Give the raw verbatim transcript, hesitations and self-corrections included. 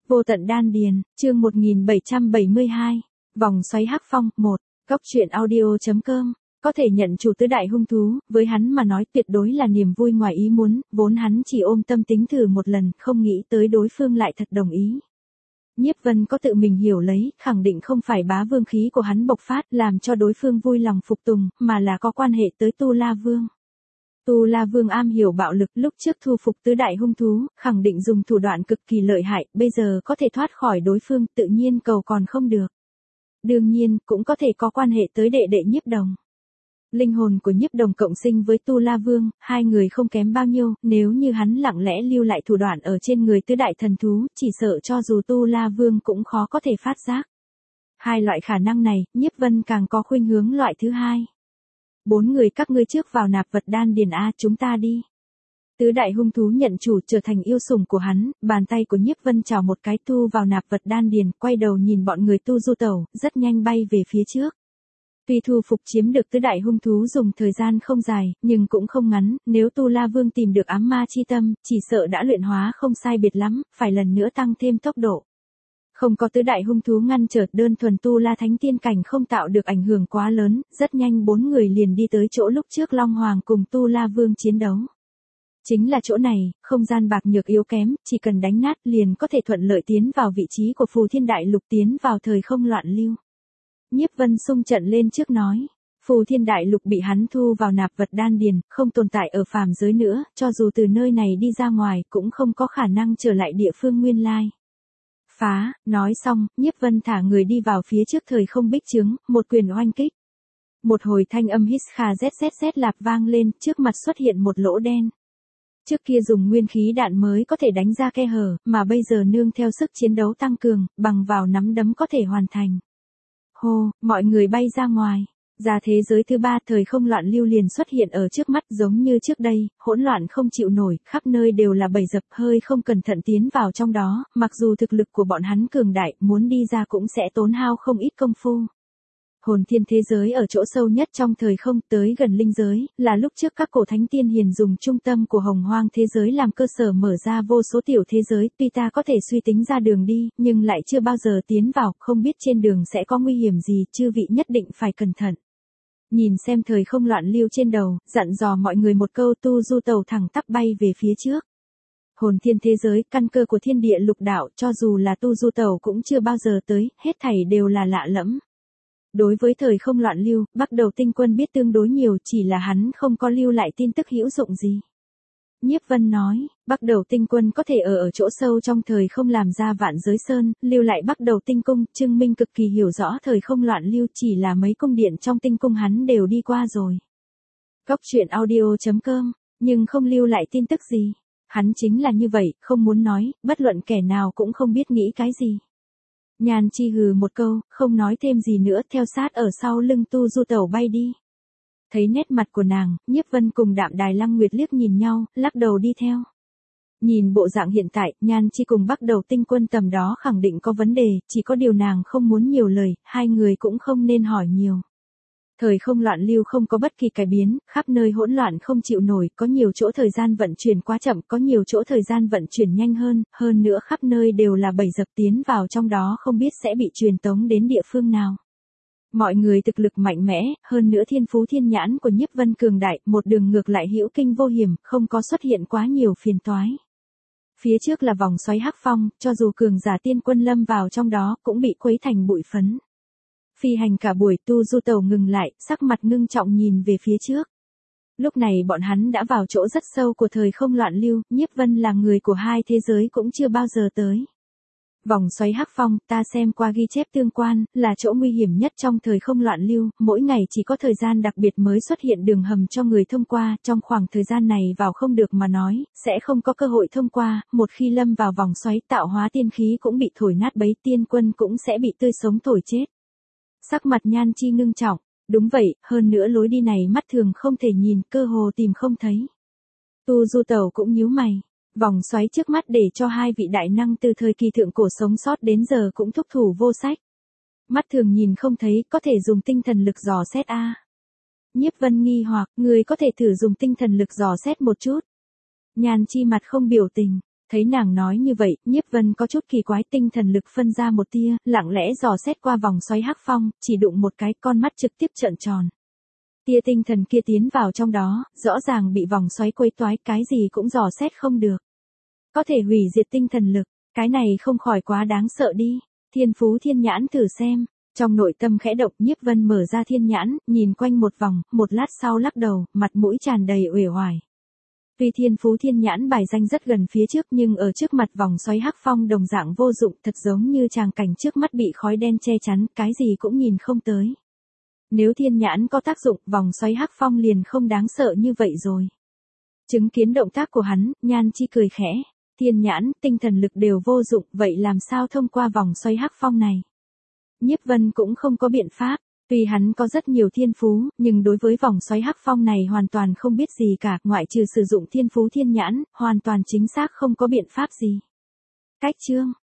Vô tận đan điền, chương một nghìn bảy trăm bảy mươi hai, vòng xoáy hắc phong, một, góc truyện audio.com, có thể nhận chủ tứ đại hung thú, với hắn mà nói tuyệt đối là niềm vui ngoài ý muốn, vốn hắn chỉ ôm tâm tính thử một lần, không nghĩ tới đối phương lại thật đồng ý. Nhiếp Vân có tự mình hiểu lấy, khẳng định không phải bá vương khí của hắn bộc phát làm cho đối phương vui lòng phục tùng, mà là có quan hệ tới Tu La Vương. Tu La Vương am hiểu bạo lực, lúc trước thu phục tứ đại hung thú, khẳng định dùng thủ đoạn cực kỳ lợi hại, bây giờ có thể thoát khỏi đối phương, tự nhiên cầu còn không được. Đương nhiên, cũng có thể có quan hệ tới đệ đệ Nhiếp Đồng. Linh hồn của Nhiếp Đồng cộng sinh với Tu La Vương, hai người không kém bao nhiêu, nếu như hắn lặng lẽ lưu lại thủ đoạn ở trên người tứ đại thần thú, chỉ sợ cho dù Tu La Vương cũng khó có thể phát giác. Hai loại khả năng này, Nhiếp Vân càng có khuynh hướng loại thứ hai. Bốn người các ngươi trước vào nạp vật đan điền a, chúng ta đi. Tứ đại hung thú nhận chủ trở thành yêu sủng của hắn, bàn tay của Nhiếp Vân chào một cái tu vào nạp vật đan điền, quay đầu nhìn bọn người Tu Du Tẩu, rất nhanh bay về phía trước. Tuy thu phục chiếm được tứ đại hung thú dùng thời gian không dài, nhưng cũng không ngắn, nếu Tu La Vương tìm được ám ma chi tâm, chỉ sợ đã luyện hóa không sai biệt lắm, phải lần nữa tăng thêm tốc độ. Không có tứ đại hung thú ngăn trở, đơn thuần Tu La Thánh Tiên cảnh không tạo được ảnh hưởng quá lớn, rất nhanh bốn người liền đi tới chỗ lúc trước Long Hoàng cùng Tu La Vương chiến đấu. Chính là chỗ này, không gian bạc nhược yếu kém, chỉ cần đánh nát liền có thể thuận lợi tiến vào vị trí của Phù Thiên Đại Lục, tiến vào thời không loạn lưu. Nhiếp Vân xung trận lên trước nói, Phù Thiên Đại Lục bị hắn thu vào nạp vật đan điền, không tồn tại ở phàm giới nữa, cho dù từ nơi này đi ra ngoài cũng không có khả năng trở lại địa phương nguyên lai. Phá, nói xong, Nhiếp Vân thả người đi vào phía trước thời không bích trướng, một quyền oanh kích. Một hồi thanh âm hít kha zzz lạp vang lên, trước mặt xuất hiện một lỗ đen. Trước kia dùng nguyên khí đạn mới có thể đánh ra khe hở, mà bây giờ nương theo sức chiến đấu tăng cường, bằng vào nắm đấm có thể hoàn thành. Hô, mọi người bay ra ngoài. Ra thế giới thứ ba, thời không loạn lưu liền xuất hiện ở trước mắt giống như trước đây, hỗn loạn không chịu nổi, khắp nơi đều là bầy dập, hơi không cẩn thận tiến vào trong đó, mặc dù thực lực của bọn hắn cường đại, muốn đi ra cũng sẽ tốn hao không ít công phu. Hồn thiên thế giới ở chỗ sâu nhất trong thời không, tới gần linh giới, là lúc trước các cổ thánh tiên hiền dùng trung tâm của hồng hoang thế giới làm cơ sở mở ra vô số tiểu thế giới, tuy ta có thể suy tính ra đường đi, nhưng lại chưa bao giờ tiến vào, không biết trên đường sẽ có nguy hiểm gì, chư vị nhất định phải cẩn thận. Nhìn xem thời không loạn lưu trên đầu, dặn dò mọi người một câu, Tu Du Tẩu thẳng tắp bay về phía trước. Hồn thiên thế giới, căn cơ của thiên địa lục đạo, cho dù là Tu Du Tẩu cũng chưa bao giờ tới, hết thảy đều là lạ lẫm. Đối với thời không loạn lưu, Bắc Đầu Tinh Quân biết tương đối nhiều, chỉ là hắn không có lưu lại tin tức hữu dụng gì. Nhiếp Vân nói, Bắc Đầu Tinh Quân có thể ở ở chỗ sâu trong thời không làm ra vạn giới sơn, lưu lại Bắc Đầu Tinh Cung, chứng minh cực kỳ hiểu rõ thời không loạn lưu, chỉ là mấy cung điện trong tinh cung hắn đều đi qua rồi. Góc truyện audio.com, nhưng không lưu lại tin tức gì. Hắn chính là như vậy, không muốn nói, bất luận kẻ nào cũng không biết nghĩ cái gì. Nhan Chi hừ một câu, không nói thêm gì nữa, theo sát ở sau lưng Tu Du Tẩu bay đi. Thấy nét mặt của nàng, Nhiếp Vân cùng Đạm Đài Lăng Nguyệt liếc nhìn nhau, lắc đầu đi theo. Nhìn bộ dạng hiện tại, Nhan Chi cùng Bắc Đầu Tinh Quân tầm đó khẳng định có vấn đề, chỉ có điều nàng không muốn nhiều lời, hai người cũng không nên hỏi nhiều. Thời không loạn lưu không có bất kỳ cải biến, khắp nơi hỗn loạn không chịu nổi, có nhiều chỗ thời gian vận chuyển quá chậm, có nhiều chỗ thời gian vận chuyển nhanh hơn, hơn nữa khắp nơi đều là bầy dập, tiến vào trong đó không biết sẽ bị truyền tống đến địa phương nào. Mọi người thực lực mạnh mẽ, hơn nữa thiên phú thiên nhãn của Nhiếp Vân cường đại, một đường ngược lại hữu kinh vô hiểm, không có xuất hiện quá nhiều phiền toái. Phía trước là vòng xoáy hắc phong, cho dù cường giả tiên quân lâm vào trong đó, cũng bị khuấy thành bụi phấn. Phi hành cả buổi, Tu Du Tẩu ngừng lại, sắc mặt ngưng trọng nhìn về phía trước. Lúc này bọn hắn đã vào chỗ rất sâu của thời không loạn lưu, Nhiếp Vân là người của hai thế giới cũng chưa bao giờ tới. Vòng xoáy hắc phong, ta xem qua ghi chép tương quan, là chỗ nguy hiểm nhất trong thời không loạn lưu, mỗi ngày chỉ có thời gian đặc biệt mới xuất hiện đường hầm cho người thông qua, trong khoảng thời gian này vào không được mà nói, sẽ không có cơ hội thông qua, một khi lâm vào vòng xoáy tạo hóa tiên khí cũng bị thổi nát bấy, tiên quân cũng sẽ bị tươi sống thổi chết. Sắc mặt Nhan Chi ngưng trọng, đúng vậy, hơn nữa lối đi này mắt thường không thể nhìn, cơ hồ tìm không thấy. Tu Du Tẩu cũng nhíu mày. Vòng xoáy trước mắt để cho hai vị đại năng từ thời kỳ thượng cổ sống sót đến giờ cũng thúc thủ vô sách. Mắt thường nhìn không thấy, có thể dùng tinh thần lực dò xét a. À. Nhiếp Vân nghi hoặc, người có thể thử dùng tinh thần lực dò xét một chút. Nhan Chi mặt không biểu tình, Thấy nàng nói như vậy, Nhiếp Vân có chút kỳ quái, tinh thần lực phân ra một tia, lặng lẽ dò xét qua vòng xoáy hắc phong, chỉ đụng một cái, con mắt trực tiếp trợn tròn. Tia tinh thần kia tiến vào trong đó, rõ ràng bị vòng xoáy quấy toái, cái gì cũng dò xét không được. Có thể hủy diệt tinh thần lực, cái này không khỏi quá đáng sợ đi. Thiên Phú Thiên Nhãn thử xem. Trong nội tâm khẽ động, Nhiếp Vân mở ra thiên nhãn, nhìn quanh một vòng, một lát sau lắc đầu, mặt mũi tràn đầy uể oải. Tuy Thiên Phú Thiên Nhãn bài danh rất gần phía trước, nhưng ở trước mặt vòng xoáy hắc phong đồng dạng vô dụng, thật giống như tràng cảnh trước mắt bị khói đen che chắn, cái gì cũng nhìn không tới. Nếu thiên nhãn có tác dụng, vòng xoáy hắc phong liền không đáng sợ như vậy rồi. Chứng kiến động tác của hắn, Nhan Chi cười khẽ. Thiên nhãn, tinh thần lực đều vô dụng, vậy làm sao thông qua vòng xoáy hắc phong này? Nhiếp Vân cũng không có biện pháp, tuy hắn có rất nhiều thiên phú, nhưng đối với vòng xoáy hắc phong này hoàn toàn không biết gì cả, ngoại trừ sử dụng Thiên Phú Thiên Nhãn, hoàn toàn chính xác không có biện pháp gì. Cách chương